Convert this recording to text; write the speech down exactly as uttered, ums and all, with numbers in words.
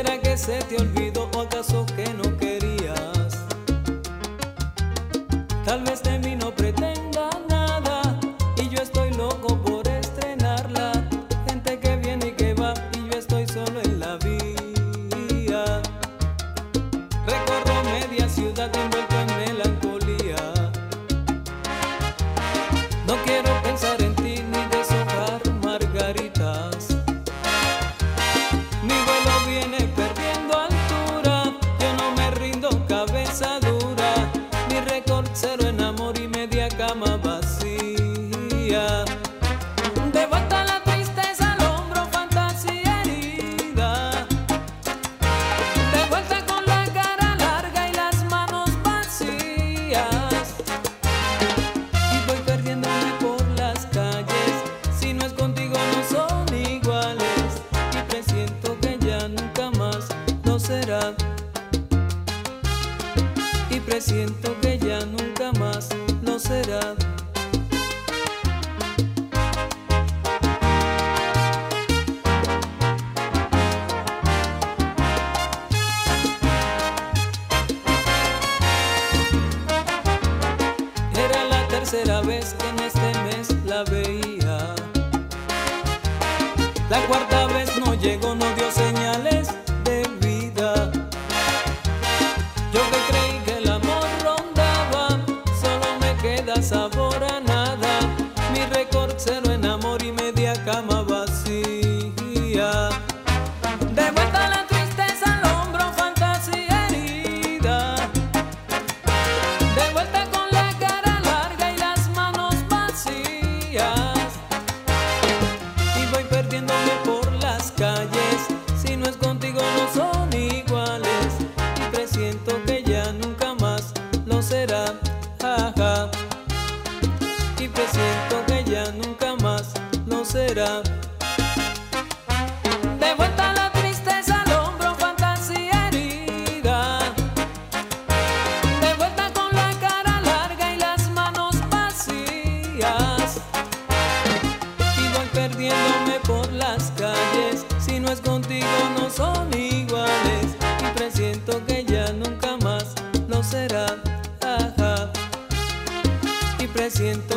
¿Será que se te olvidó o acaso que no querías? Tal vez de mí no pretenda nada y yo estoy loco por estrenarla. Gente que viene y que va y yo estoy solo en la vía. Recorro media ciudad envuelto en melancolía. No quiero pensar en ti ni deshojar margaritas. Mi vuelo viene perdiendo altura, yo no me rindo, cabeza dura. Mi récord cero en amor y media cama vacía. De vuelta la tristeza al hombro, fantasía herida. De vuelta con la cara larga y las manos vacías. Y voy perdiéndome por las calles, si no es contigo no son iguales. Y presiento que ya nunca más lo será. Y presiento que ya nunca más lo será. Era la tercera vez que en este mes la veía. La cuarta vez no llegó, no dio señales de vida. Yo que creí que el amor rondaba, solo me queda sabor a nada. Mi récord cero en amor y media cama vacía. De vuelta la tristeza al hombro, fantasía herida. De vuelta con la cara larga y las manos vacías. Y voy perdiéndome por las calles, si no es contigo no son iguales. Y presiento que ya nunca más lo será, ja, ja. Y presiento que ya nunca más lo será. De vuelta la tristeza al hombro, fantasía herida. De vuelta con la cara larga y las manos vacías. Y voy perdiéndome por las calles, si no es contigo no son iguales. Y presiento que ya nunca más lo será, ja, ja. Y presiento